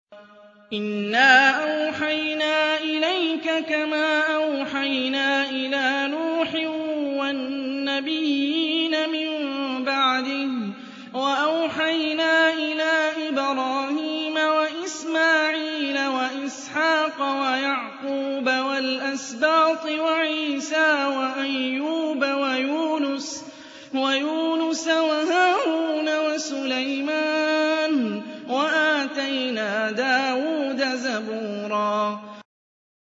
إِنَّا أَوْحَيْنَا إِلَيْكَ كَمَا أَوْحَيْنَا إِلَىٰ نُوحٍ وَالنَّبِيِّينَ مِن بَعْدِهِ وَأَوْحَيْنَا إِلَىٰ إِبْرَاهِيمَ وَإِسْمَاعِيلَ وَإِسْحَاقَ وَيَعْقُوبَ وَالْأَسْبَاطِ وَعِيسَىٰ وَأَيُّوبَ وَيُونُسَ وَهَارُونَ وَسُلَيْمَانَ ۖ وَآتَيْنَا دَاوُودَ زَبُورًا